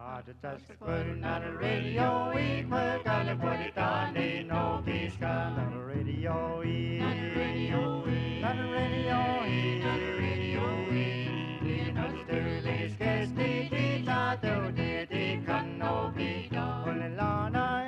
Just putting on the radio, we put on the put it on, they know peace come on the radio, on the radio, on the radio, on the radio, in the sterling sketch, the teacher, the can no be done, on the lana,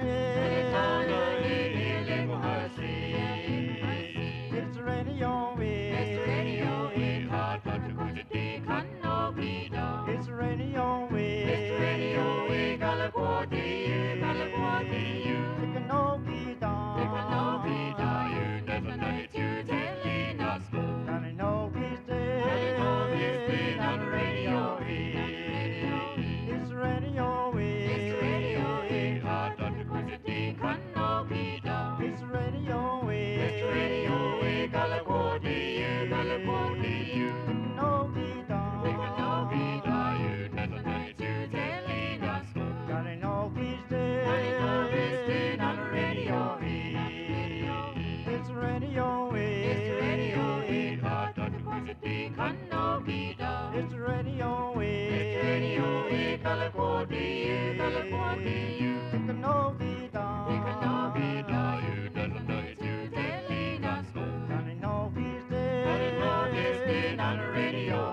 it's the radio, it's the radio, hard but to put it, they can no be done, it's the radio, it's the radio, we got a quarter, you got a quarter, you can no be done, you never know it, you telling us, can no be stay, on the radio, it's the radio, it's the radio, hard but to put it, they can no be done, it's the radio, we got a quarter, you got a quarter, you can no be done, you never know it, you telling us, can no be stay, on the radio, it's the radio, hard but to put it, they can no be done, it's the radio, we got a quarter, you got a quarter, you can no be done, you never know it, you telling us, can no be stay, on the radio.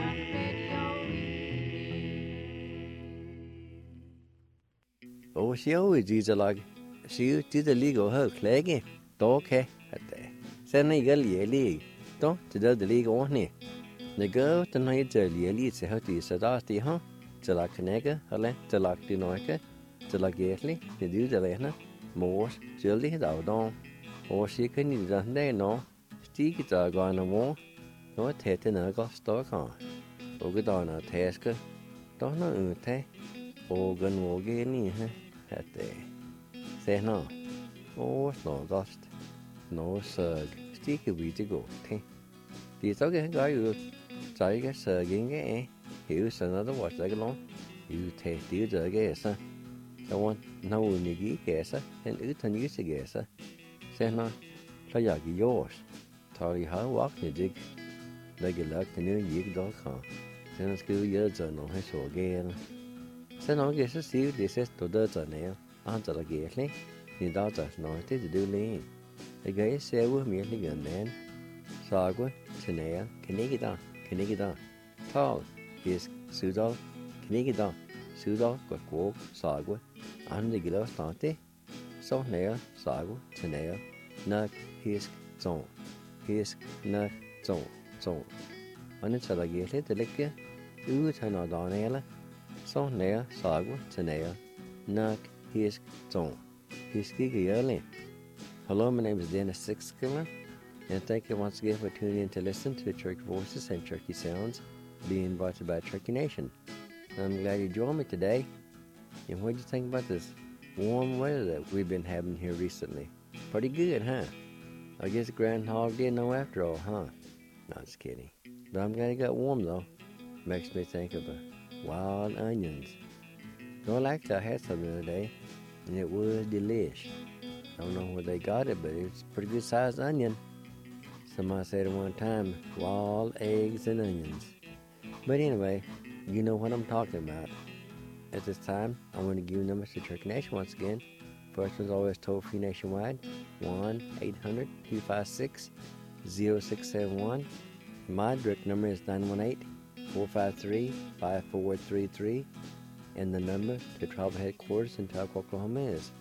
Og sjå disse lag, sjå disse ligger og høy klage, da kan det. Sen ikke lige, da til det ligger ordentligt. Det gør den her til lige til højt i sædast i her, til at knække, eller til at de nøjke, til at gætlig, det dyr der lærne, mors, sjældig dagdom. Og sikkert i den dag nå, stiger der går en mor, nå er tæt til noget stokker. Og der er noget taske, der er noget udtag, og den må gælde her. Se nå, og snart, nå søg, stikker vi til gå til. De så kan gøre ud, så ikke søg ikke af, hele sådan er der var så lang, hele tæt det der gæser. Så var når hun ikke gæser, den uden ikke gæser. Se nå, så jeg i jord, tager I har vågnet dig, lægger lagt den nye ikke dog har. Så skal vi gøre sådan noget her så gære. Så når jeg så siger det sæt du der så nær, andre der gætlig, ni der så noget det du lægen. Jeg gør jeg ser ud mere lige end den. Så går til nær, kan ikke der. Tal, fisk, sydal, kan ikke der. Sydal godt gå, så går. Andre gælder snart det. Så nær, så går til nær. Nok, fisk, så. Fisk, nok, så. Og når så der gætlig, det ligger ud til noget der nær. Så nær, sago, til nær. Nok, hisk, så. Hisk ikke jørlig. Hello, my name is Dennis Sixskiller, and thank you once again for tuning in to listen to Cherokee Voices and Cherokee Sounds being brought to you by Cherokee Nation. I'm glad you joined me today. And what do you think about this warm weather that we've been having here recently? Pretty good, huh? I guess Groundhog didn't know after all, huh? No, just kidding. But I'm glad it got warm, though. Makes me think of wild onions. Well, actually, I had some the other day, and it was delish. I don't know where they got it, but it's a pretty good sized onion. Somebody said at one time, wild eggs and onions. But anyway, you know what I'm talking about. At this time, I want to give you numbers to Cherokee Nation once again. First one's always toll-free nationwide, 1-800-256-0671. My direct number is 918-453-5433. And the number to tribal headquarters in Tulsa, Oklahoma is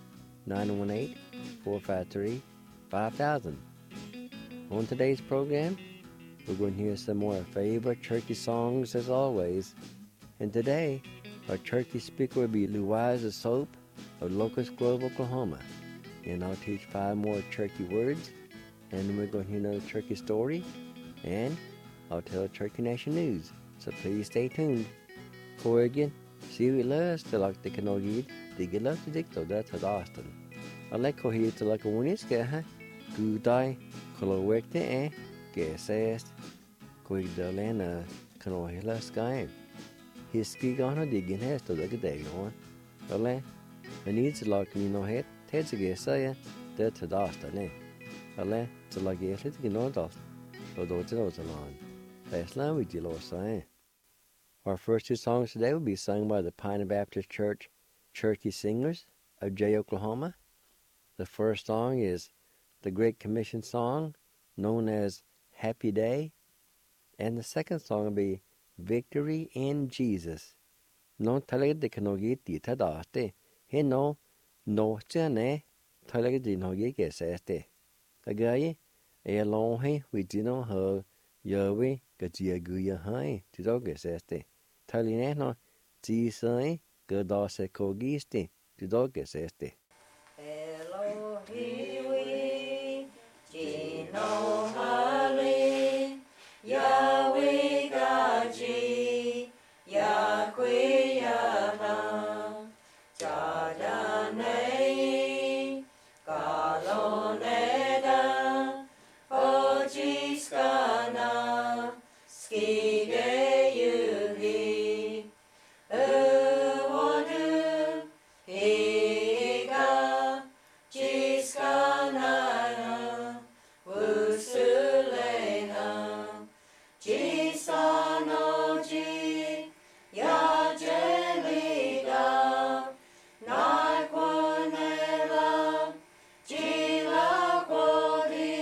918-453-5000. On today's program, we're going to hear some more of our favorite Cherokee songs as always. And today, our Cherokee speaker will be Louisa Soap of Locust Grove, Oklahoma. And I'll teach 5 more Cherokee words. And then we're going to hear another Cherokee story. And I'll tell Cherokee Nation news. So please stay tuned. For again, see we last til at det kan nå givet, det gælder til dig, og det til Austin. Og lækker her til at gå skal have, gud dig, kolder væk det af, gæsast, gå ikke der lande, kan nå hele skæren. Hiske gerne det igen her, stod ikke dag over. Og læg, men I til at kunne nå her, til til gæsage, det til Austin. Og læg, til at gæse lidt ikke nå det, og då til at lande. Fæsler vi til at sige. Our first two songs today will be sung by the Pioneer Baptist Church Cherokee Singers of Jay, Oklahoma. The first song is the Great Commission song, known as Happy Day. And the second song will be Victory in Jesus. Non talaga de kanogi ti tadaste. He no chane talaga de nogi ke saste. Agaye, a long he we dino ho yawe gatia guya hai to dog saste. Taline no Jesus godase kogiste to dog saste. Elohiwi, Jino Hali, Yahweh Gaji, Yahweh Yana, Jadanei, Galoneda, Ojiskana, Skige Yuhi, Uwodu, Higa, Jiskana, Wusulena, Jisanoji, Yajelida, Naikwanela, Jilakwodi,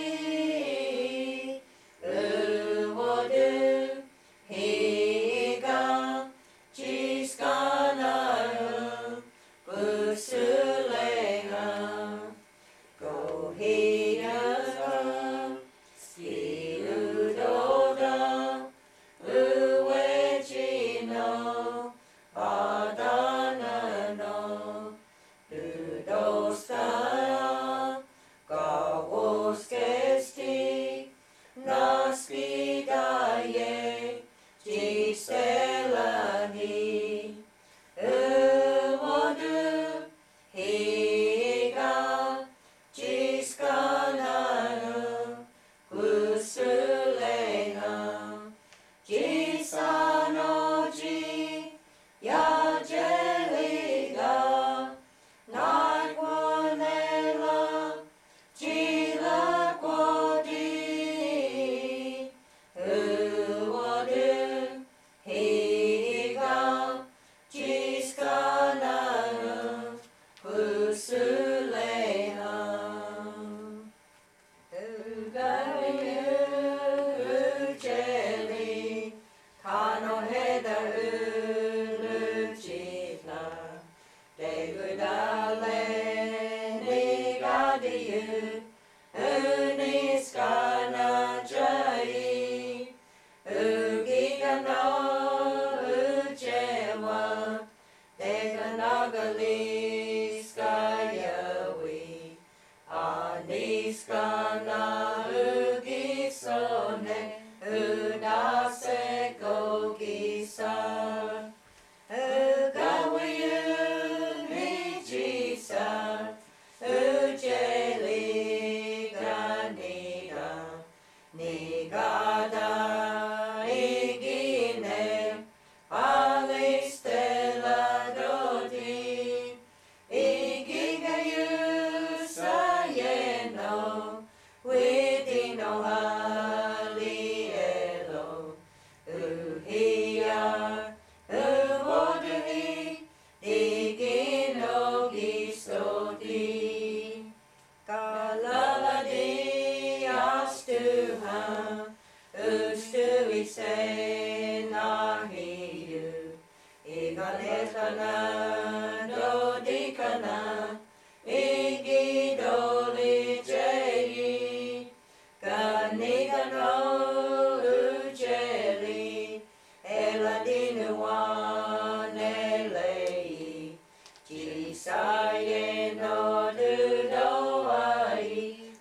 Uwodu, Higa, Jiskana, Wusulena, Gohiyaga, Skiudoda, Uwejino, Adanano, Udostaya, Gawoskesti, Naskidaye, Gistelani, Uwodu, Higa, Jiskanana, Wusulena, Jisanoji, Yajeliga, Naikwanela, Jilakwodi, Uwodu, Higa, Jiskanana, Wusulena. Ugayu, Ujeli, Kanoheda, Ulujitna, Degudale, Nigadiyu, Uniskana Jai, Ugigano, Ujewa, Deganagali, Skayawi, Aniskana, Ugisone, Udase Kogisa, Ugawayu, Nijisa, Ujeli, Ganida, Nigada, Igine, Alistela Dodi, Igigayu, Sayeno, Widino Halielo, Uhia, Uwoduhi, Digino Gisodi, Kalaladi, Astuha, Ustui se Nahiyu, Igalekana, Dodikana, Igidoli Jei, Ganigano, Ujeli, Eladinuanelei, Jisaye no Dudoai,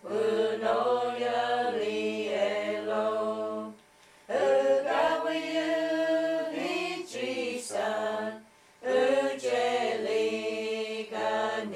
Unoyali Elo, Ugawayu, Nijisan, Ujeli,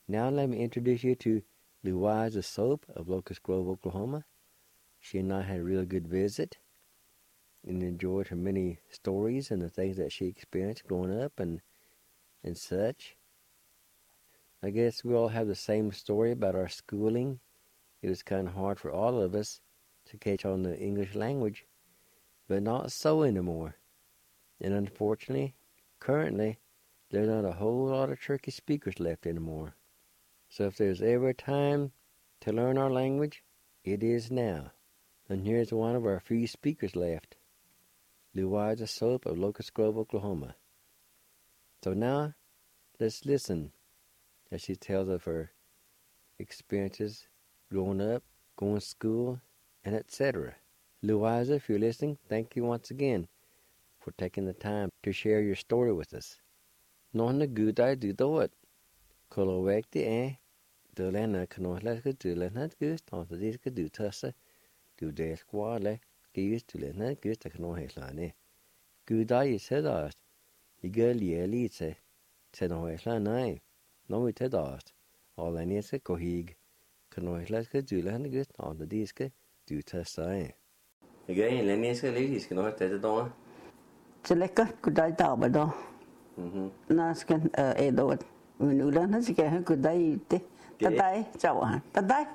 Now let me introduce you to Louisa Soap of Locust Grove, Oklahoma. She and I had a real good visit and enjoyed her many stories and the things that she experienced growing up and such. I guess we all have the same story about our schooling. It was kind of hard for all of us to catch on the English language, but not so anymore. And unfortunately, currently, there's not a whole lot of Turkish speakers left anymore. So if there's ever a time to learn our language, it is now. And here's one of our few speakers left, Louisa Soap of Locust Grove, Oklahoma. So now, let's listen as she tells of her experiences growing up, going to school, and etc. Louisa, if you're listening, thank you once again for taking the time to share your story with us. Nåna gudai du doet. Kolowekti du lena knohlaska du lena gust on the diska du tussa du del squale gis du lena gust a knohlane. Gudai is hedast. Igel yelitse tenohlane. No we tedast. All aniska kohig knohlaska du lena gust on the diska du tussa. Again, leniska ladies can not tell the Seleka kudai tabado. Nasken edot. Unulan has again kudai te. Tadai, Jawan. Tadai.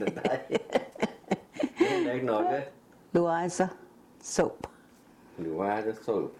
Louisa Soap. Louisa Soap.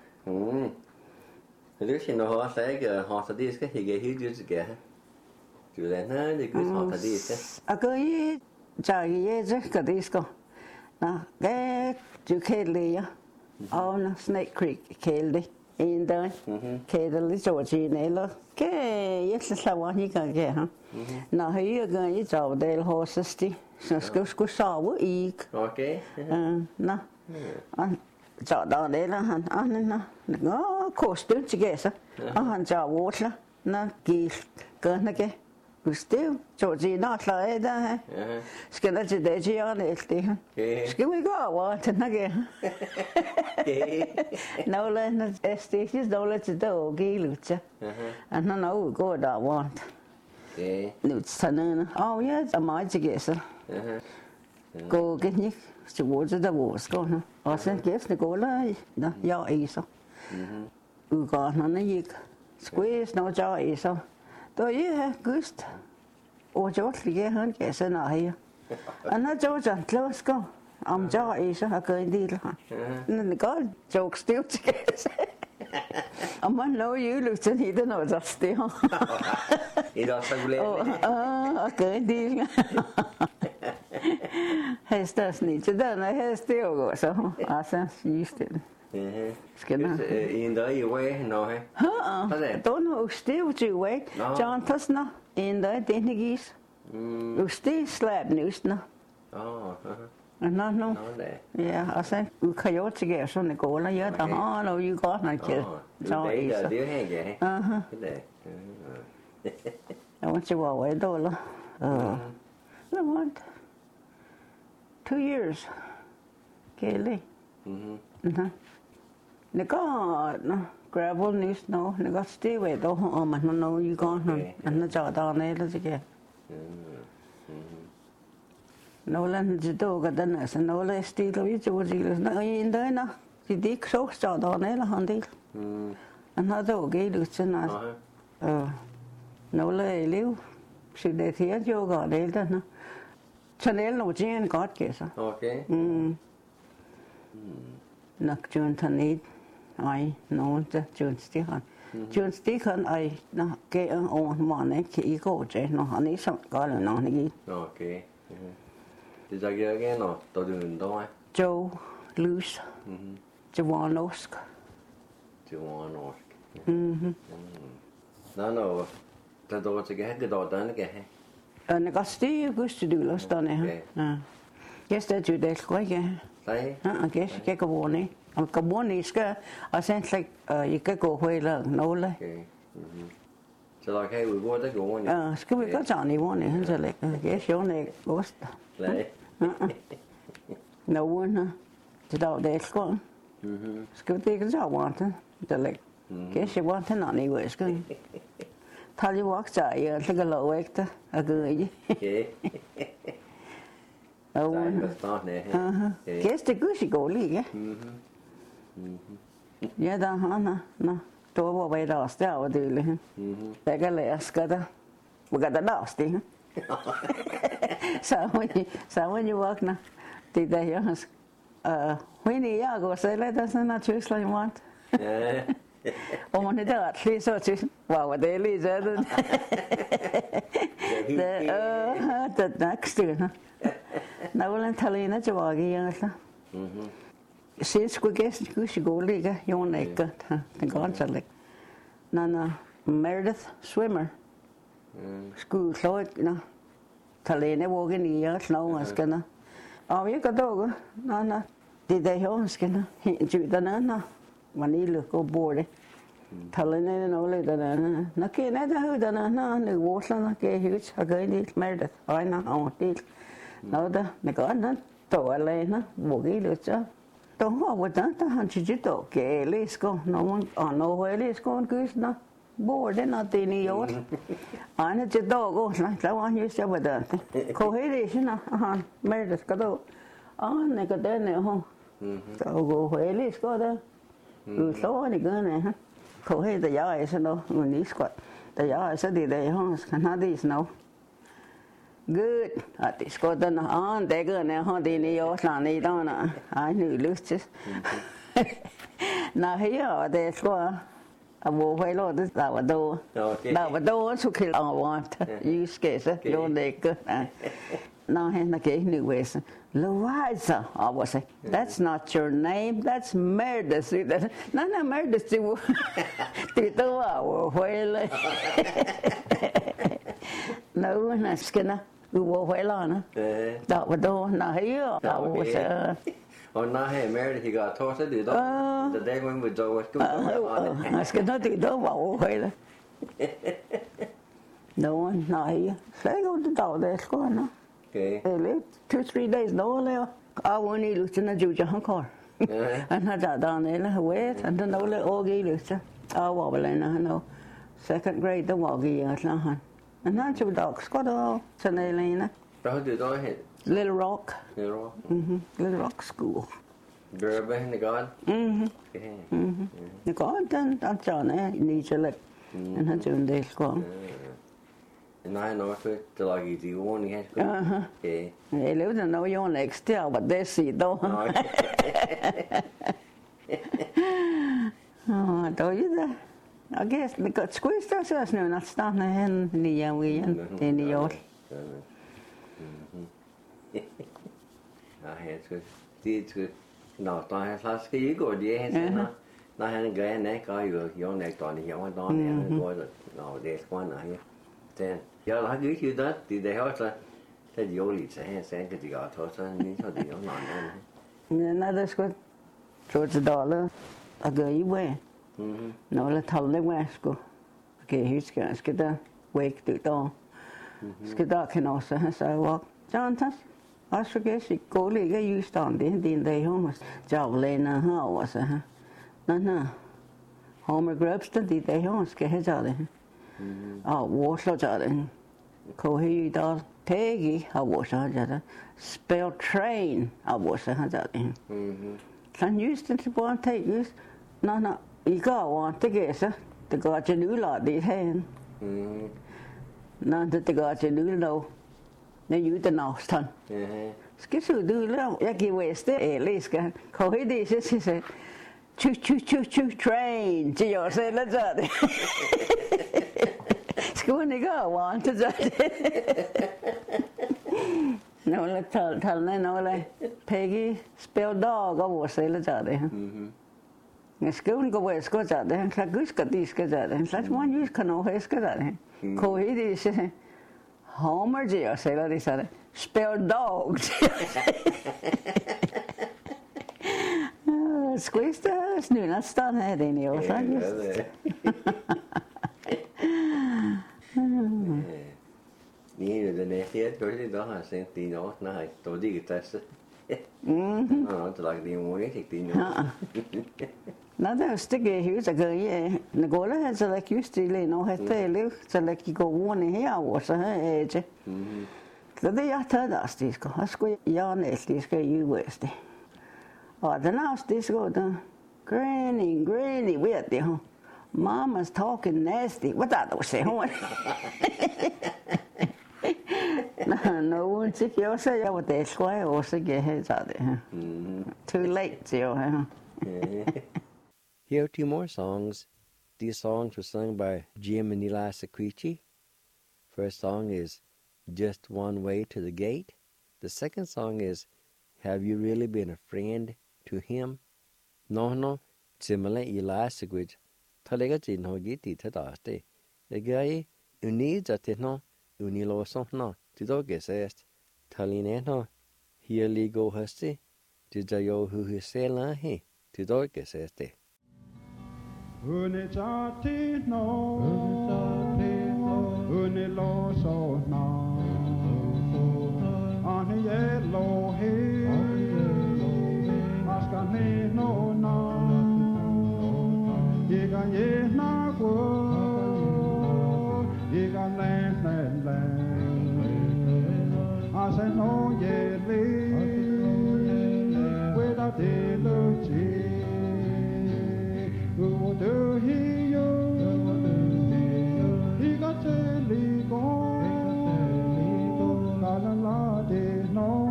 Lúc nó họ sẽ họ sẽ đi cái thì cái hiếu chứ cái chủ đề nó thì cứ họ sẽ đi cái cái cái gì cái đi cái cái chữ Kelly á, on Snake Creek Kelly, in there, Kelly Georgie này lo, cái yes là quan gì cái ha, nó hay cái cháu đây horses đi, cứ sao với ý, okay, nó, cháu đó đây là anh nó costume chứ cái sao, anh cháu vót là, nó kỳ cái Still, Georgie not like that. Skinner to the geology. Skin we go, what again? No, let stations don't let the dog lucha. And no, no, go that want. Oh, yes, I might guess. Go get you towards the walls. Go, I sent gifts to go like your easel. We got none of you. Squeeze no jaw easel. Då är gust och jordliga han käsa nej. Anna Georgia Klosko am jaw är så har en del han. Men god joke still käsa. Man know you look at hidden or just still. It also Okay, deal. Hästas niet dan häst still go så. Alltså just det. In the way, no, don't know, still to wait. John Tusna in the Denigis. You still slap news now. Oh, no. Yeah, I said, we coyote get some the goal. Yeah, the no, you got my kid. So, I want you away, dollar. I want 2 years. Kelly. Nó có gravel news nó có stay về đâu mà nó nói như con nó cho tao này là gì kìa nó lên chỉ đâu cái đó là nó lên stay đâu biết chỗ gì là nó in đấy nó chỉ đi số cho tao này là hắn đi nó đâu cái được chứ nó lên liu sự đề thiệt vô gọi đấy đó nó cho nên là chuyện có kìa sao okay nó chuyện thành ít ai nói cho chuyện stihan chuyện stihan ai nó cái ông mà này cái cô chế nó hắn ấy xong có là nó này okay thì giờ cái nó tôi đừng đâu ai Joe Luce Jawanosk nó ta đâu có cái đó đó cái nó có still gusto du lust đó này ha cái đó chủ đề của cái cái bộ này cái bộ này cái essentially cái cổ hơi là nấu lên so like hey we go to go on cái việc có chọn này bộ này hơn rồi lại cái số này ghost đấy nấu nữa chỉ đạo để con cái việc cái chọn quan thôi rồi lại cái số quan thế nào này vậy cái thal you walk chạy ở cái lỗ ấy đó ở người gì Okay. đâu Tại có start nè. cái cái cứ chỉ cố lì cái ya da ha na to bo bay da sta o de le ta cái lẽ ska da bukan da da sti sao you walk na thì đây ya when you go say let us not choose like you want om man inte att det så tyst wow det är lite det next na na vill ta lite så var det så sen skulle gäst gå ligga jag näka den ganska läck na Meredith swimmer skulle så na ta lite vågen i jag snå ska na av jag då na det där jag ska na ju na mà đi lượt cô bùa đấy, thằng lên đây nó lấy đó nó kia này ta hơi đó nó vô sang nó kia hiểu sao cái đi mấy được hỏi nó đi nó đó này có nó tổ lên nó bùa cái lượt chứ tôi hỏi với nó hắn chỉ tổ cái lấy con nó huề lấy con cứ nó bùa đấy nó tiền nhiều anh nó chỉ tổ cô nó sao anh như sao vậy đó cô thấy đi chứ nó hắn mấy được cái đó này cái tên này không tổ huề lấy con đó số này cái này ha, không hay tại giờ ấy sao đâu, mình đi squat, tại giờ ấy sao đi đây không, nó đi snow, good, thì squat đó nó, tại cái này họ đi nhiều lần đi đó nè, ai nữ lướt chứ, nó thấy ở đây squat, bố phải lo tới đào vào đâu, số khi họ want, use case, vô đây cơ, nó hay nó kể nữ về Louisa, I was say, that's not your name, that's Meredith. No, Meredith, Tito, well, no, na skinna, who will well on, that would do, not here, that was, oh, not here, Meredith, he got tossed to do that. The day when we do was good. I skinna, Tito, well, no one, not here. Say, go to the dog, there's going on. Okay. 2-3 days đó leo, áo này lúc chân nó chịu cho hắn coi, anh ha trả đàn này là huế, anh ta nói là ô ghi được chứ, áo vào bên này nó second grade đó vào ghi ở là anh ha chịu đọc có đó, cho nên là nè. Đó từ đó hết. Little Rock. Little Rock. Little Rock School. Girl bên này con. Nó có anh cho này đi cho lịch, anh ha chịu đây con. Nei, nå for det lager ikke de ordene her. Okay. Jeg levde nå jo next year, but det sier da. Da er det. I guess det got squeezed out så snøen at starten hen nye igjen. Det er nye år. Ja, jeg skal det skal nå da han slags skal ikke gå det hen så. Når han gør en ikke jo nægt og det jo da han går nå det skal han her. Den jeg har ikke gjort det, det har så det er jo lidt så her så kan de godt tage så lige så det jo noget. Nej, det skal så til dollar og gøre i vej. Nå là thal det vej skal. Okay, skal der wake det der. Skal der kan også have så walk. Jantas. Også kan sig gå ligge i stand det din dag home. Javlena her også her. Nå. Homer grubs det dag home skal have det. Warsaw det. Cô hi đó thế gì Warsaw det. Spell train Warsaw det. San just det på take use. Nå, I går var det gæse. Det går til nyler det hen. Nå, det går til nyler. Når you den afstand. Skal så du lave. Jeg giver det læske. Cô hi det så Choo train. Det jo selv det. Skulle ikke have wanted det. Nå, lad tale nå lad Peggy spille dog over selv det. Jeg skulle gå ved skal det. Han slags husker de skal det. Han slags man just kan nå skal det. Ko he det så Homer det og selv det så det. Spille dog. Squeeze det snøen stand her det jo så. Niin, det er helt godt det har sendt din år, nej, då det ikke tasse. Nå, det lager de jo ikke din år. Nå, der er stikke i huset, ja. Når går der så der just det nu har det liv, så der kan gå rundt herover, så her er det. Så det jeg tager der stikker, og skulle jeg næste stikker i West. Og den afsted skal der, Granny, ved det. Mama's talking nasty. Hvad der du siger hun? Nå, så jeg også jeg var der skulle jeg også give helt af det her. Too late til her. Here are 2 more songs. These songs were sung by Jim and Eli Sequici. First song is Just One Way to the Gate. The second song is Have You Really Been a Friend to Him? No, Jim and Eli Sequici. Talega jin ho giti tadaste. Egai uni jateno uni loso no. Tido gesest. Talineno hieli go hasti. Tidayo hu hisela he. Tido geseste. Uni jati no, uni loso no, ani yellow he, askani no na, iga ye na go, iga le, ase no ye without the luchi. Who do he yo? He got to go. La la la de no.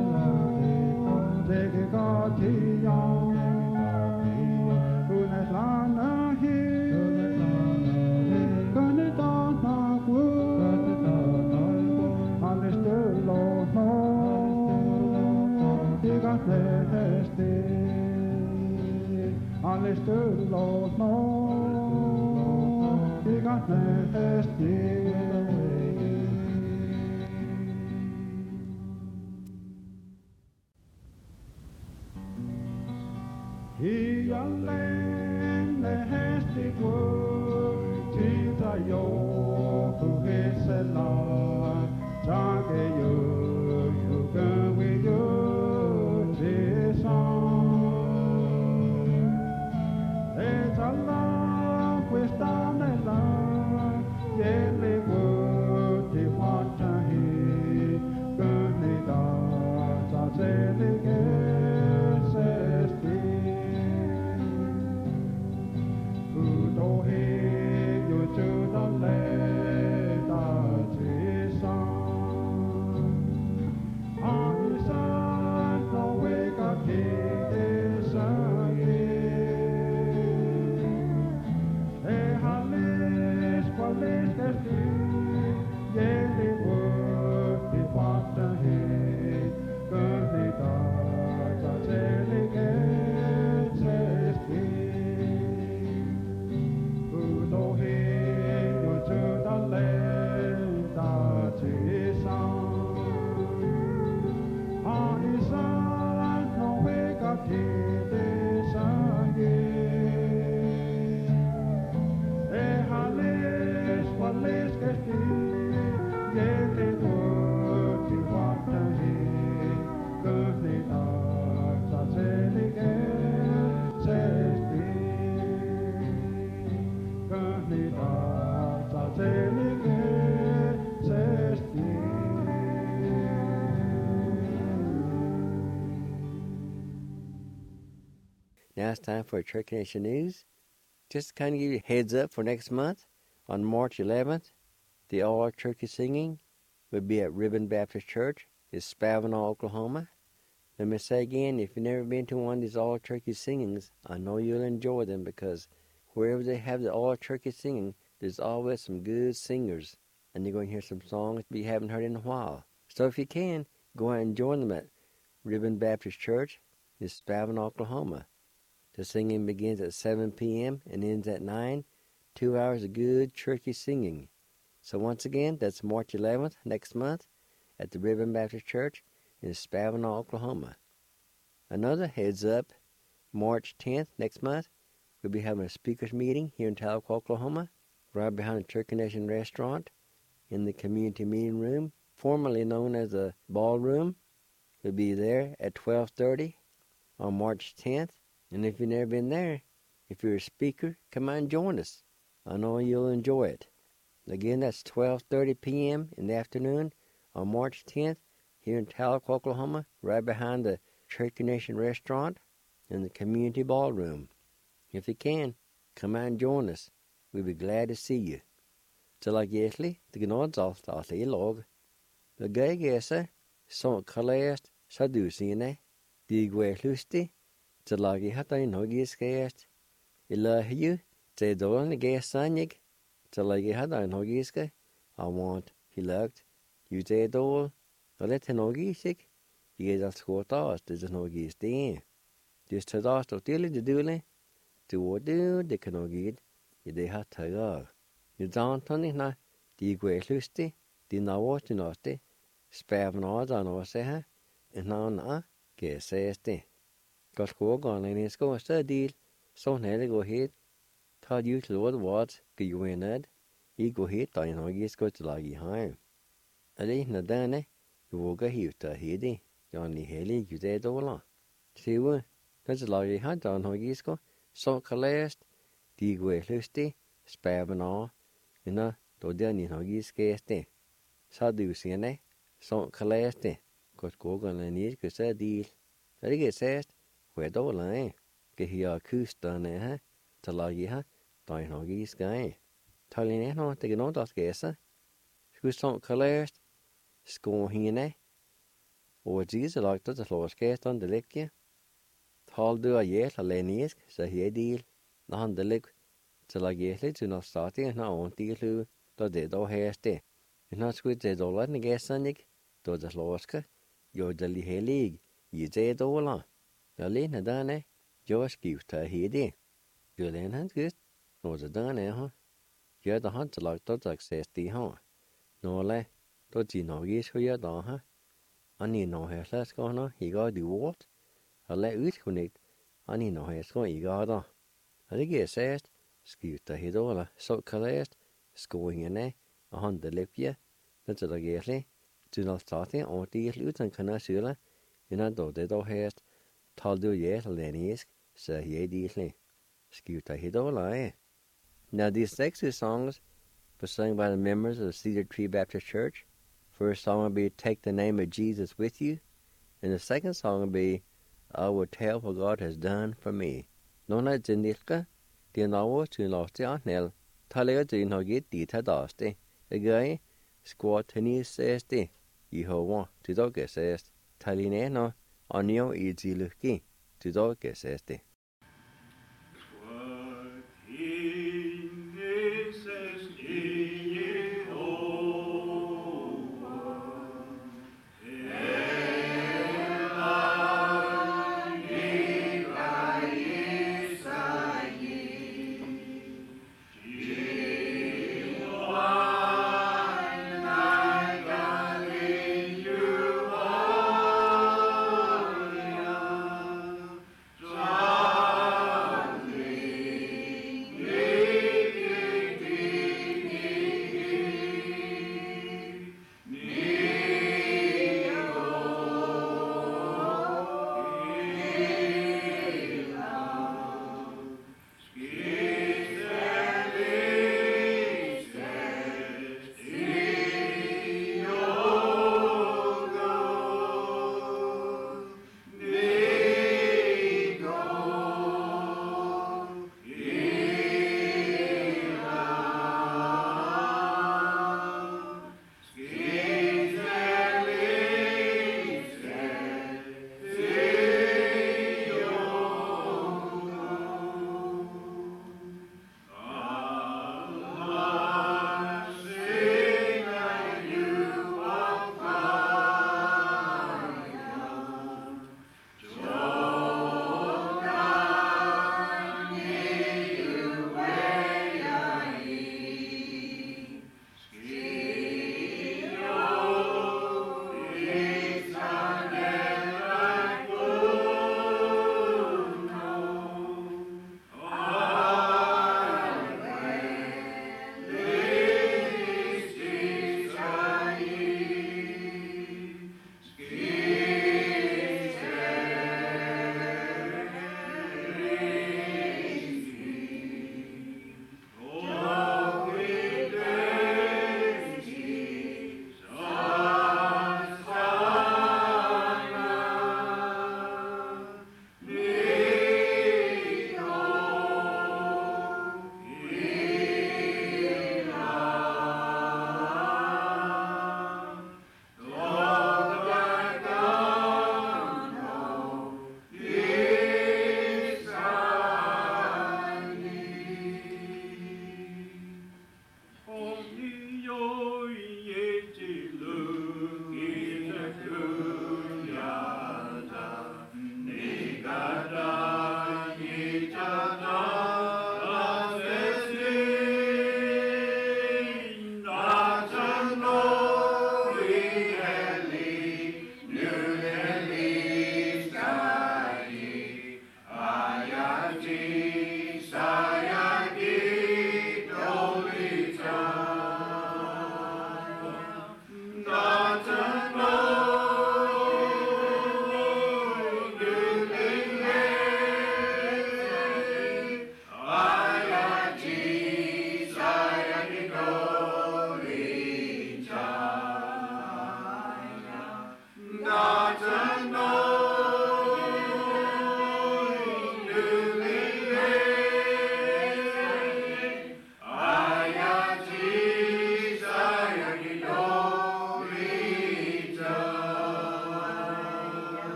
Take a got he young. Who has lana he? Gonna down na good. Understood Lord no. He got nasty. Understood, Lord, no, he got nasty. He a land nasty word, Tita yo, who is a lot, Jage you can with you, Jesus. Allah, questa nella, yele vuoti fatahi, gönida, zazeli gesesti. Udohi, yujuda leda jisan. Anisan, no wega kidesan. Now it's time for Turkey Nation News. Just to kind of give you a heads up for next month, on March 11th, the all-turkey singing will be at Ribbon Baptist Church in Spavinaw, Oklahoma. Let me say again, if you've never been to one of these all-turkey singings, I know you'll enjoy them because wherever they have the all-turkey singing, there's always some good singers, and you're going to hear some songs you haven't heard in a while. So if you can, go out and join them at Ribbon Baptist Church in Spavinaw, Oklahoma. The singing begins at 7 p.m. and ends at 9, 2 hours of good turkey singing. So once again, that's March 11th, next month, at the Ribbon Baptist Church in Spavinaw, Oklahoma. Another heads up, March 10th, next month, we'll be having a speakers meeting here in Tahlequah, Oklahoma, right behind the Turkey Nation restaurant in the community meeting room, formerly known as the ballroom. We'll be there at 12:30 on March 10th. And if you've never been there, If you're a speaker, come on and join us. I know you'll enjoy it. Again, that's 12:30 p.m. in the afternoon on March 10th here in Tahlequah, Oklahoma, right behind the Church Nation restaurant in the community ballroom. If you can, come on and join us. We'll be glad to see you. Till I get the gnod off the log. The guy gessa, so kalast, sadusine, the guelusti, till I get a nogis cast. You, they don't get sanig, till I get a nogiska. I want, he looked, you say dole, or let the nogisik, you get a squat off, there's a nogis day. Just to dust of dilly the dooley, to what do they can get, you they have to go. You don't turn it now, the guelusti, the now watching us, spare on us, and now, get says they. Got squawk on and it's going to deal. So now go ahead. Tell you to what words go you in it. You go ahead, I know you go to like you home. A least not done, you will go here to heady. Johnny Haley, you dead all. See what? That's like you had on how you go. So collast, dig way lusty, spare all. You know, do then you know you scarce. So do you see it? So collast. Got go on and you go say deal. I think it says, where do I? Get here coast down there, to like you have, dying on you sky. Telling it not to get on that guess. Who's some collast? Score here, or Jesus like that the floor cast on the lick you. Tall do a yet a lenisk, say he deal, not the lick, till I get it to not starting and now on deal who, the dead or hair stay. It's not good they don't let me guess on it, to the floorska, you're the league, you dead all on. The lena done, Josh gives to a heady. You learn hands good, nor the done, huh? You're the hunter like that success, huh? No, lay. Don't you know yes who you're done, huh? I need no hair, let's go now. He got the what? I let you connect. I need no hair, so you got on. I think it says, excuse the head all, so collast, scoring in there, a hundred lip ye. That's a gately. Do not start it, or the loot and can I sula. You know, do they don't have tall do yet, Lenny's, say ye deeply. Excuse the head all, eh? Now, these next two songs were sung by the members of the Cedar Tree Baptist Church. First song will be Take the Name of Jesus With You, and the second song will be I Will Tell What God Has Done For Me. Nona Zinilka, the Nawa to Lost Nell, Talia Dino get Dita Dosti, a guy, squat tennis says the Yehovah to dog says, Talineno, on your easy looking to dog says the. Oh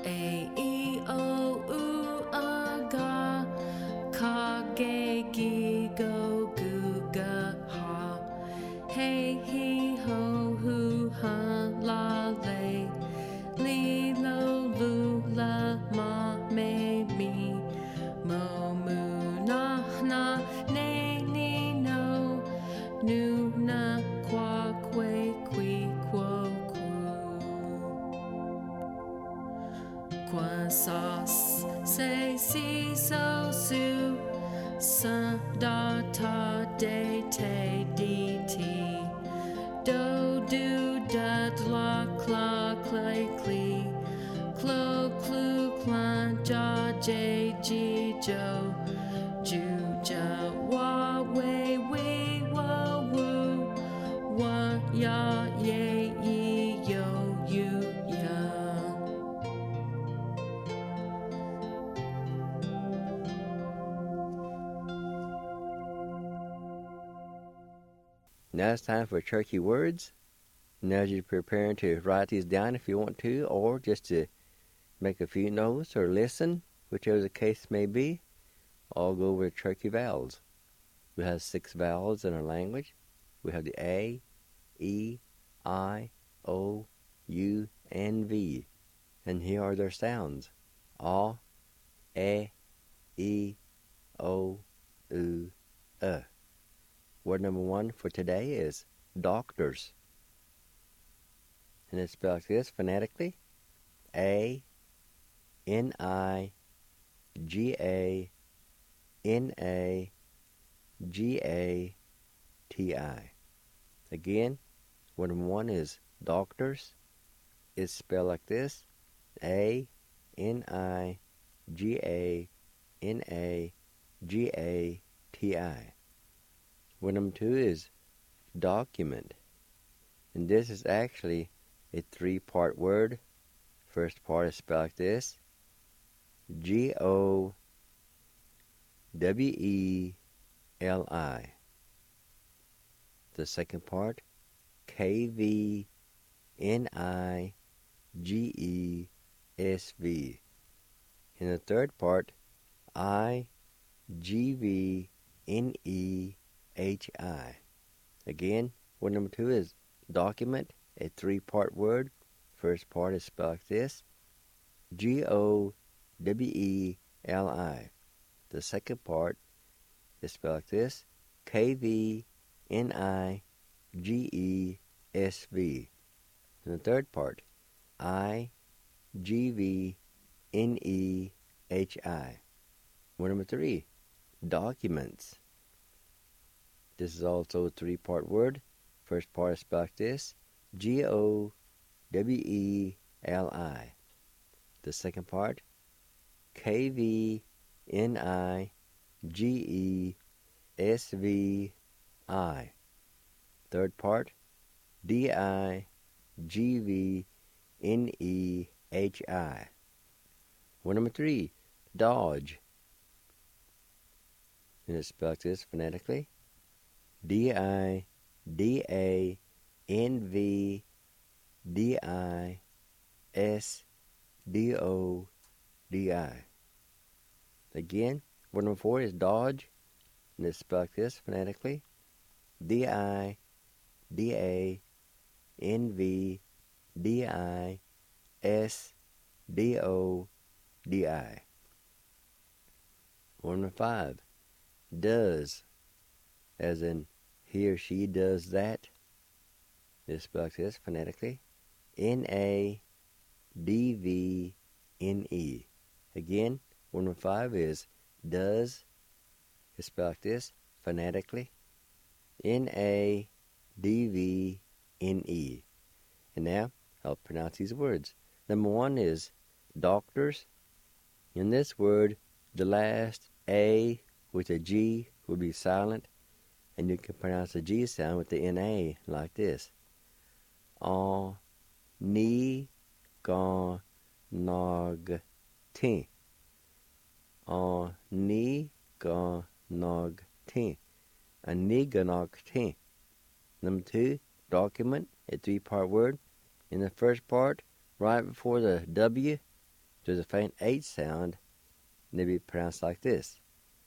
A, E, O, U, A, Ga, Ka, Ge, Gi, Go, Gu, Ga, Ha. Hey, he, ho, hu, ha, la, lay. Li, lo, lu, la, ma, me, mi. Mo, mu, na, ne, ni, no. Nu, na, qua, que, qui, quo, Qua, sa, se, si, so, su. Sa, da, ta, de, te, di, ti. Do, do, da, la, cla, clay, clee. Clo, clu, clan, ja, j, g, jo. Ju, ja, wa, we, wa, woo. Wa, ya, ye, ye, yo, you, ya. Now it's time for Cherokee words. Now you're preparing to write these down if you want to, or just to make a few notes or listen, whichever the case may be. I'll go over Cherokee vowels. We have 6 vowels in our language. We have the A, E, I, O, U, and V. And here are their sounds. A, E, O, U, Word number 1 for today is doctors. And it's spelled like this phonetically. A, N-I, G-A, N-A, G-A-T-I. Again, word number 1 is doctors. It's spelled like this. A, N-I, G-A, N-A, G-A-T-I. Word number 2 is document. And this is actually a 3-part word. First part is spelled like this. G-O-W-E-L-I. The second part, K-V-N-I-G-E-S-V. And the third part, I-G-V-N-E-H-I. Again, word number 2 is document, a 3-part word. First part is spelled like this. G-O-W-E-L-I. The second part is spelled like this. K-V-N-I-G-E-S-V. And the third part, I-G-V-N-E-H-I. Word number 3, documents. This is also a 3-part word. First part is spelled like this. G-O-W-E-L-I. The second part, K-V-N-I-G-E-S-V-I. Third part, D-I-G-V-N-E-H-I. Word number 3, dodge. And it's spelled like this phonetically. D-I-D-A-N-V-D-I-S-D-O-D-I. Again, word number 4 is dodge. And it's spelled like this phonetically. D-I-D-A-N-V-D-I-S-D-O-D-I. Word number 5, does. As in, he or she does that. It's spelled like this phonetically. N-A-D-V-N-E. Again, word number 5 is does. It's spelled like this phonetically. N-A-D-V-N-E. And now, I'll pronounce these words. Number 1 is doctors. In this word, the last A with a G will be silent. And you can pronounce the G sound with the N-A like this. Ni, ga, nog, tin. Ni, ga, nog, tin. Aniganogtin. Number 2, document, a 3-part word. In the first part, right before the W, There's a faint H sound, and they be pronounced like this.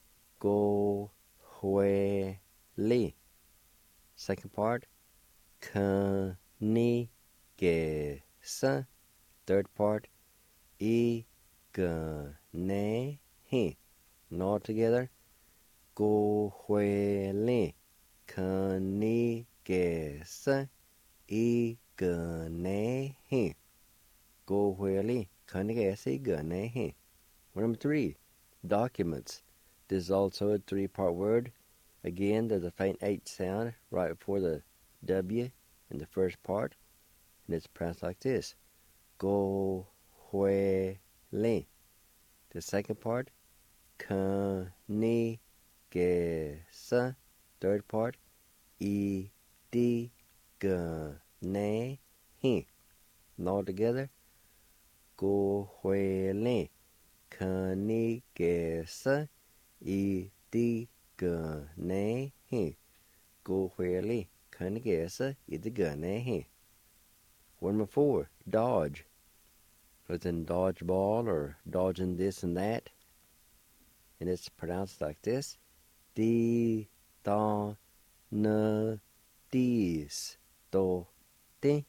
Go, hue, li. Second part, ka, ni, ge, sa. Third part, I, ga, ne, hi. And all together, go, hue, li. Ka, ni, ge, sa. I, ga, ne, hi. Go, hue, li. Ka, ni, ge, sa. I, ga, ne, hi. Number 3, documents. This is also a 3-part word. Again, there's a faint H sound right before the W in the first part, and it's pronounced like this. Go, hue, li. The second part, ka, ni, ge, sa. Third part, I, di, ga, ne, hi. And all together, go, hue, li. Ka, ni, ge, sa. I, di, ga, ne, hi. Go, hue, li. Ka, ni, ge, sa. I, di, ga, ne, hi. Number 4, dodge. As in dodgeball or dodging this and that. And it's pronounced like this. Di, da, na, dis, do, ti.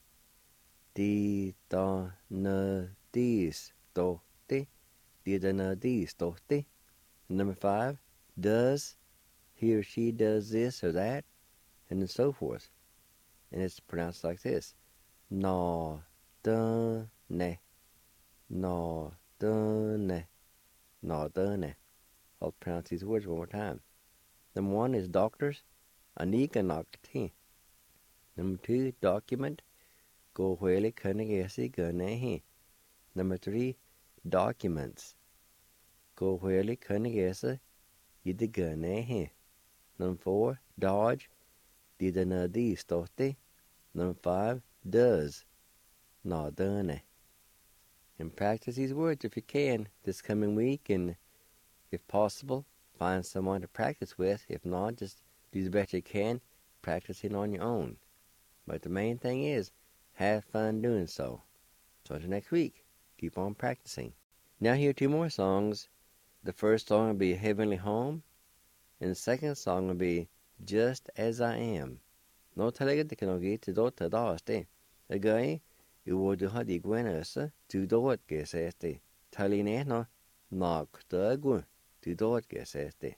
Di, da, na, dis, do, ti. Di, da, na, dis, do, ti. Number 5, does. He or she does this or that, and so forth. And it's pronounced like this. No, da, ne. No, da, ne. No, da, ne. I'll pronounce these words one more time. Number 1 is doctors. Anika nakti. Number 2, document. Go huele kanagesi ganehi. Number 3, documents. Go huele kanagesa yidiganehi. Number 4, dodge. Didanadi stote. Number 5, does. No done. And practice these words if you can this coming week, and if possible, find someone to practice with. If not, just do the best you can, practicing on your own. But the main thing is, have fun doing so. So until next week, keep on practicing. Now here are 2 more songs. The first song will be Heavenly Home, and the second song will be Just As I Am. No talaga de kanogi to do to daste. A guy, you would have the gwenasa to do it, guess este. Taline no, knock the gun to do it, guess este.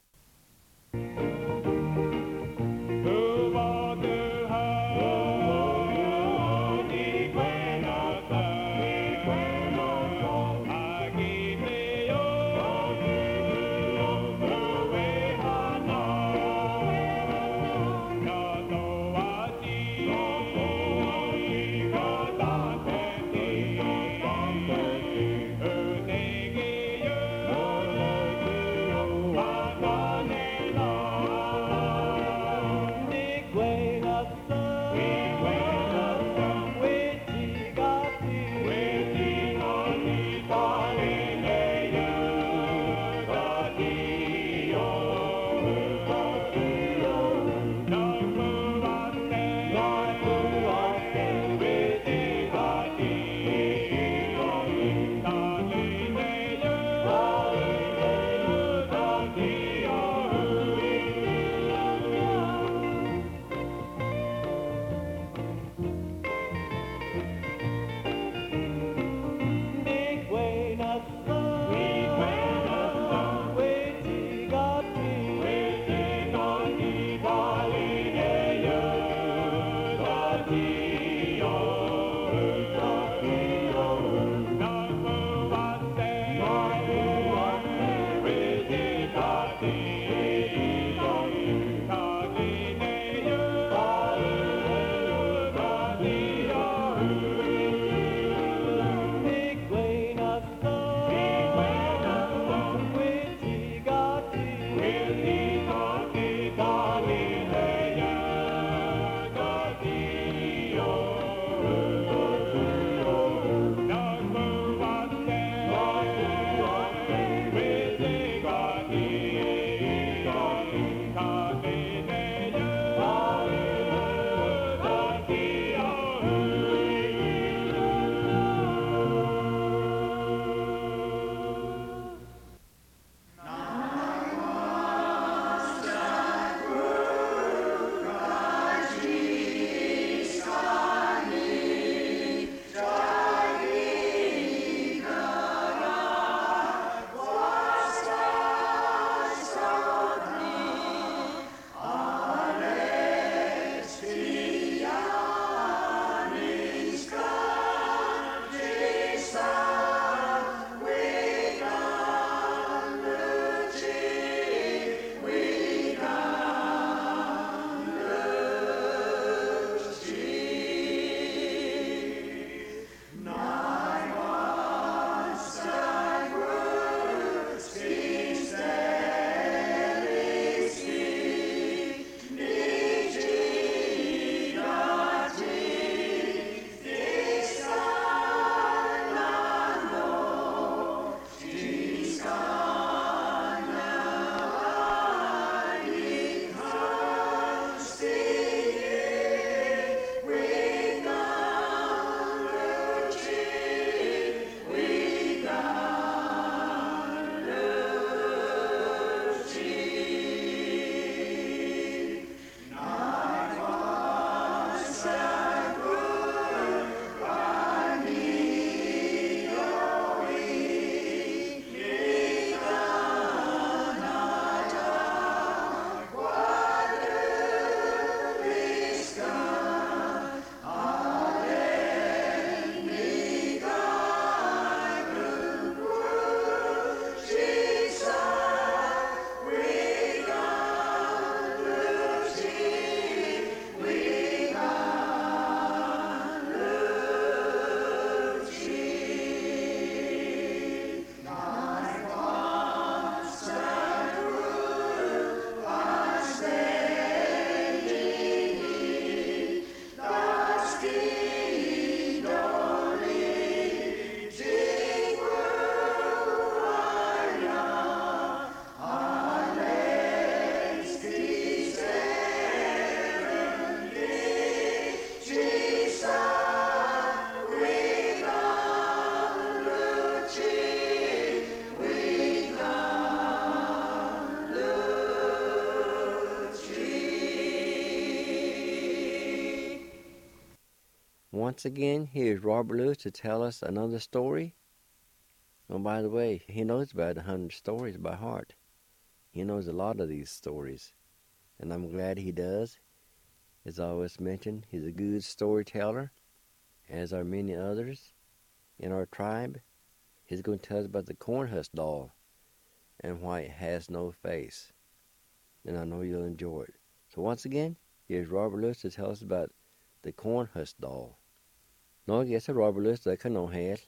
once again, here's Robert Lewis to tell us another story. Oh, by the way, he knows about 100 stories by heart. He knows a lot of these stories, and I'm glad he does. As I always mentioned, he's a good storyteller, as are many others in our tribe. He's going to tell us about the corn husk doll and why it has no face. And I know you'll enjoy it. So once again, here's Robert Lewis to tell us about the corn husk doll. Nå gjetter Robert Lewis det kan nå helt.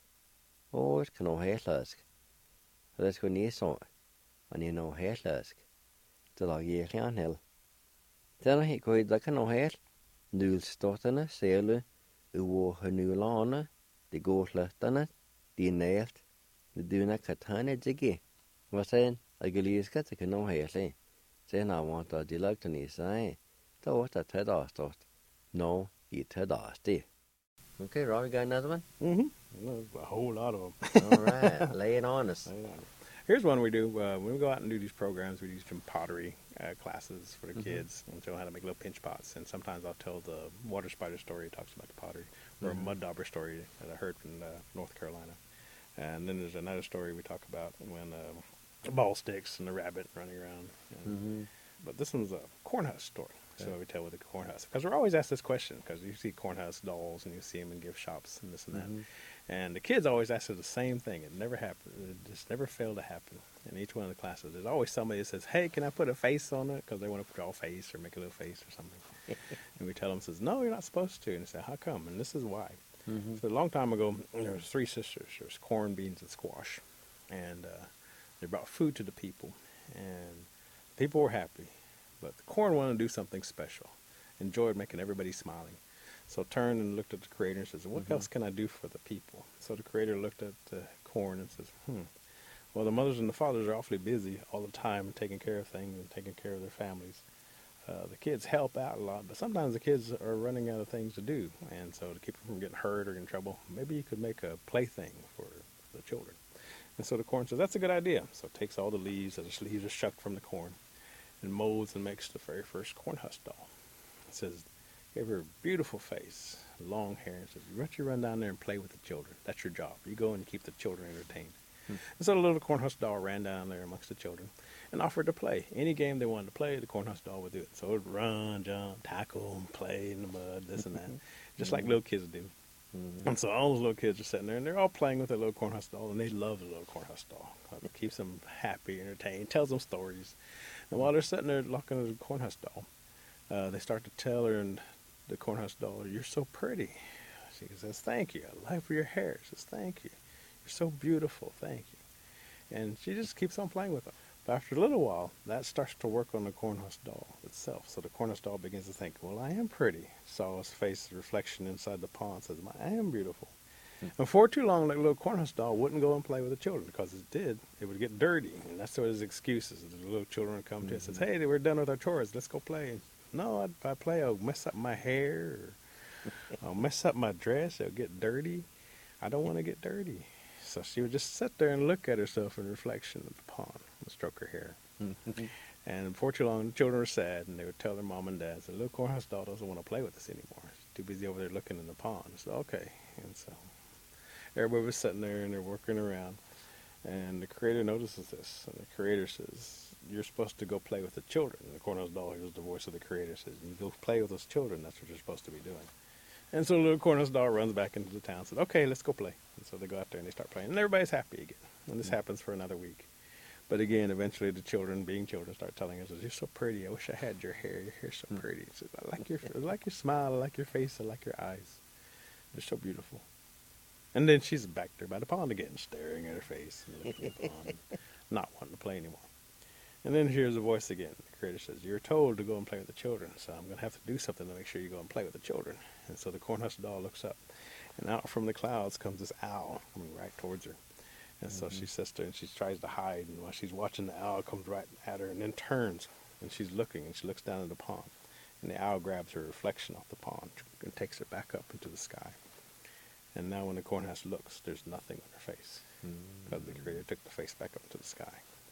Og det kan nå helt løsk. Og det skal ni så. Og ni nå helt løsk. Det lager jeg ikke an hel. Denne hikker det kan nå helt. Nulstottene, sele, uåhønulane, de gåsløttene, de nært, de duna katane jiggy. Hva sen, jeg lysker det kan nå helt i. Sen I want to de lagte ni seg. Da var det til da stått. No, you to dusty. Okay, Rob, you got another one? A whole lot of them. All right, lay it on us. Here's one we do when we go out and do these programs. We do some pottery classes for the kids and show how to make little pinch pots. And sometimes I'll tell the water spider story. It talks about the pottery, or a mud dauber story that I heard from North Carolina. And then there's another story we talk about when ball sticks and the rabbit running around. And, but this one's a corn husk story. So we tell with the corn husk. Because we're always asked this question, because you see corn husk dolls and you see them in gift shops and this and that. And the kids always ask us the same thing. It never happened. It just never failed to happen in each one of the classes. There's always somebody that says, hey, can I put a face on it? Because they want to draw a face or make a little face or something. And we tell them, says, no, you're not supposed to. And they say, how come? And this is why. So a long time ago, there was 3 sisters. There was corn, beans, and squash. And they brought food to the people. And people were happy. But the corn wanted to do something special. Enjoyed making everybody smiling. So turned and looked at the creator and says, what else can I do for the people? So the creator looked at the corn and says, well, the mothers and the fathers are awfully busy all the time taking care of things and taking care of their families. The kids help out a lot, but sometimes the kids are running out of things to do. And so to keep them from getting hurt or in trouble, maybe you could make a plaything for the children. And so the corn says, that's a good idea. So it takes all the leaves, the leaves are shucked from the corn, and molds and makes the very first corn husk doll. It says, gave her a beautiful face, long hair, and says, why don't you run down there and play with the children? That's your job. You go and keep the children entertained. And so the little corn husk doll ran down there amongst the children and offered to play. Any game they wanted to play, the corn husk doll would do it. So it would run, jump, tackle, play in the mud, this and that, just like little kids do. And so all those little kids are sitting there, and they're all playing with their little corn husk doll, and they love the little corn husk doll. It keeps them happy, entertained, tells them stories. And while they're sitting there looking at the corn husk doll, they start to tell her, and the corn husk doll, you're so pretty. She says, thank you. I like your hair. She says, thank you. You're so beautiful. Thank you. And she just keeps on playing with them. But after a little while, that starts to work on the corn husk doll itself. So the corn husk doll begins to think, well, I am pretty. Saw his face reflection inside the pond, says, I am beautiful. And for too long, that little corn husk doll wouldn't go and play with the children, because it did, it would get dirty. And that's what his excuse is. The little children would come to it and says, hey, we're done with our chores. Let's go play. No, if I play, I'll mess up my hair, or I'll mess up my dress. It'll get dirty. I don't want to get dirty. So she would just sit there and look at herself in reflection of the pond and stroke her hair. And before too long, the children were sad, and they would tell their mom and dad, the little corn husk doll doesn't want to play with us anymore. She's too busy over there looking in the pond. I said, okay. And so everybody was sitting there, and they're working around. And the creator notices this, and the creator says, you're supposed to go play with the children. And the corn husk doll hears the voice of the creator, says, you go play with those children. That's what you're supposed to be doing. And so the little corn husk doll runs back into the town and says, okay, let's go play. And so they go out there and they start playing. And everybody's happy again. And this happens for another week. But again, eventually the children, being children, start telling us, you're so pretty. I wish I had your hair. Your hair's so pretty. He says, I like your smile. I like your face. I like your eyes. You're so beautiful. And then she's back there by the pond again, staring at her face and looking at the pond, not wanting to play anymore. And then here's the voice again. The creator says, you're told to go and play with the children, so I'm going to have to do something to make sure you go and play with the children. And so the corn husk doll looks up, and out from the clouds comes this owl coming right towards her. And so she sits there, and she tries to hide, and while she's watching, the owl comes right at her and then turns, and she's looking, and she looks down at the pond. And the owl grabs her reflection off the pond and takes her back up into the sky. And now when the corn husk looks, there's nothing on her face, because the creator took the face back up into the sky.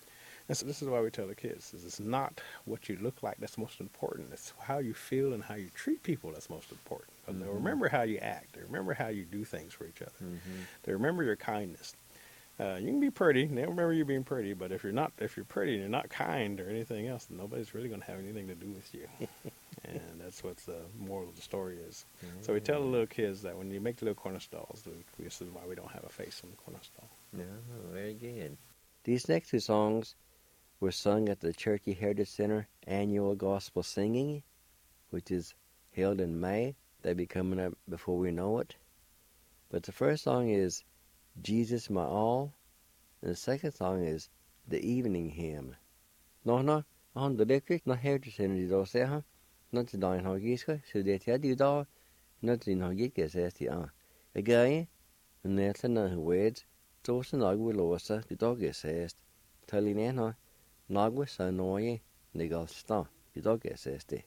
And so this is why we tell the kids, is it's not what you look like that's most important. It's how you feel and how you treat people that's most important. But they'll remember how you act. They remember how you do things for each other. They remember your kindness. You can be pretty. They remember you being pretty. But if you're pretty and you're not kind or anything else, then nobody's really going to have anything to do with you. And that's what the moral of the story is. So we tell the little kids that when you make the little corner stalls, this is why we don't have a face on the corner stall. No, very good. These next two songs were sung at the Cherokee Heritage Center annual gospel singing, which is held in May. They'll be coming up before we know it. But the first song is Jesus My All, and the second song is The Evening Hymn. No, on the electric, no Heritage Center, you don't say, huh? Not the dying Hogiska, so that you do that, not the Hogika says the A guy, and that's another words, those and I will also, the dog says, telling Anna. Nagwa sa noye nigal sta. The dog says the.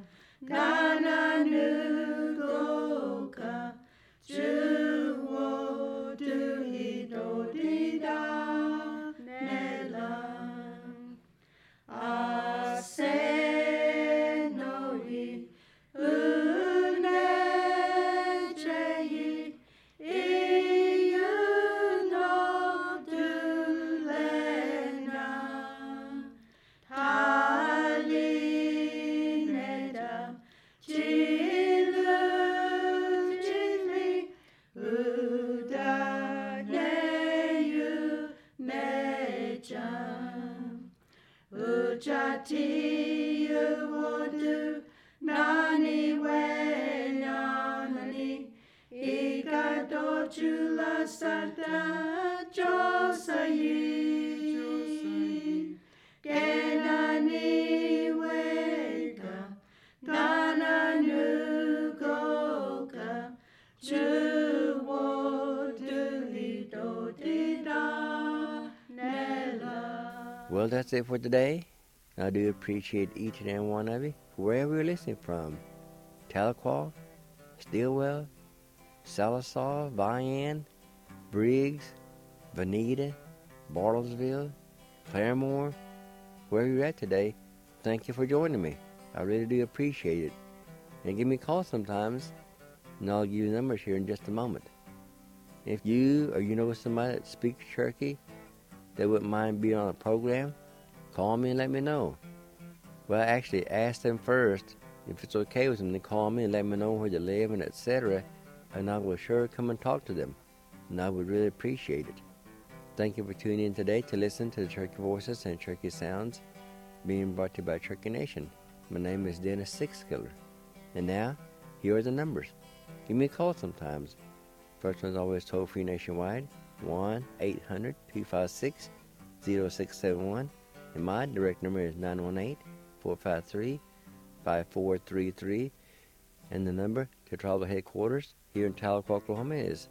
Nana nugoka, juwo chati wadu nani we nani ikato chula sata josayi kenani weka gana nukoka Well, that's it for today. I do appreciate each and every one of you, wherever you're listening from. Tahlequah, Stilwell, Sallisaw, Vian, Briggs, Veneta, Bartlesville, Claremore, wherever you're at today, thank you for joining me. I really do appreciate it. And give me a call sometimes, and I'll give you the numbers here in just a moment. If you or you know somebody that speaks Cherokee that wouldn't mind being on a program, call me and let me know. Well, actually, ask them first if it's okay with them to call me and let me know where they live and etc. And I will sure come and talk to them. And I would really appreciate it. Thank you for tuning in today to listen to the Cherokee Voices and Cherokee Sounds being brought to you by Cherokee Nation. My name is Dennis Sixkiller. And now, here are the numbers. Give me a call sometimes. First one's always toll-free nationwide, 1-800-256-0671. And my direct number is 918-453-5433. And the number to tribal headquarters here in Tahlequah, Oklahoma is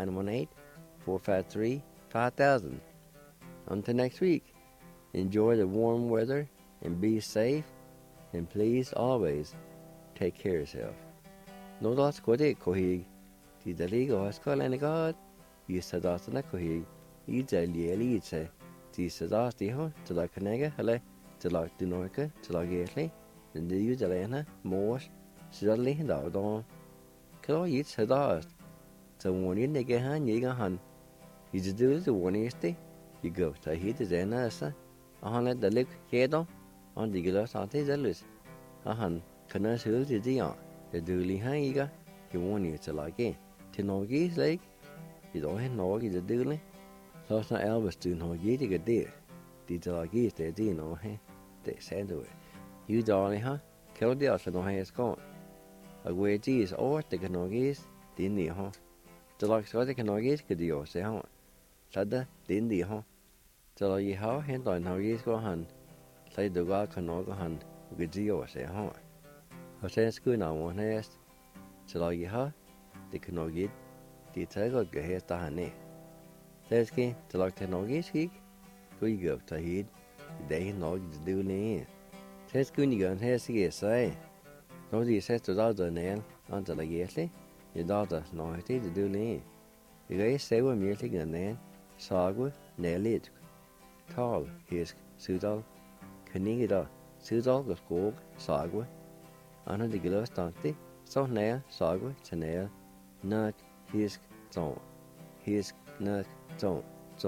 918-453-5000. Until next week, enjoy the warm weather and be safe. And please always take care of yourself. No loss kode kohig. Ti daligo haskol and God. You said that's na kohig. Ida lieli se. Ti said that's the ho to la canega hele to la dinoika to la gately. And the you delana more. Suddenly dog don. Kilo eat said that's. So when you nigga han yiga han. You just do the one yesterday. You go to hit the zenasa. A hundred the lick head on the glass ante zelus. A hun. Kana sul the dion. The dooley hangiga. You want you to like it. To know geese like. You don't have no the dooley. So it's not Elvis to know ye to get there. Did the like geese they do know, hey? They said to it. You darling, huh? Kill the other no has gone. A way geese or the can know geese. Didn't the huh? The like so they can know geese could you say, huh? Said the didn't the huh? The like ye how hand on how geese go hun. Say the God can know go hun. Good you say, huh? I said school now one has. So like ye how? They can know get. The tiger go here to honey. There's key to like the no geese geek. Go you go to heed. They know you do ne. There's good you go and here's the say. No, the says to the nail until the yearly. Your daughter no it to do ne. You guys say we're merely a nan. Sagwa, nail it. Tall, his Sudal. Canigida, Sudal go skog, Sagwa. Anna the gloves dante. So nail, Sagwa, to nail. Nut, his zone. His nut, zone.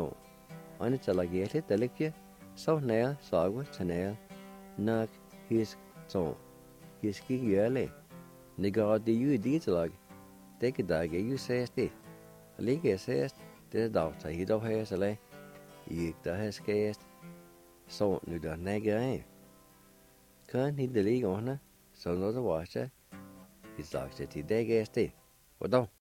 On it like it, the lick you. So nail, Sagwa, to nail. Nut, his zone. His key yearly. Nigga, the you did like. Take a dog, you says it. A league says, the doctor, he don't have a lay. You has cast. So, nu the nagger. Can't he the league on her? So, not the washer. He's like that he day gas day. What don't?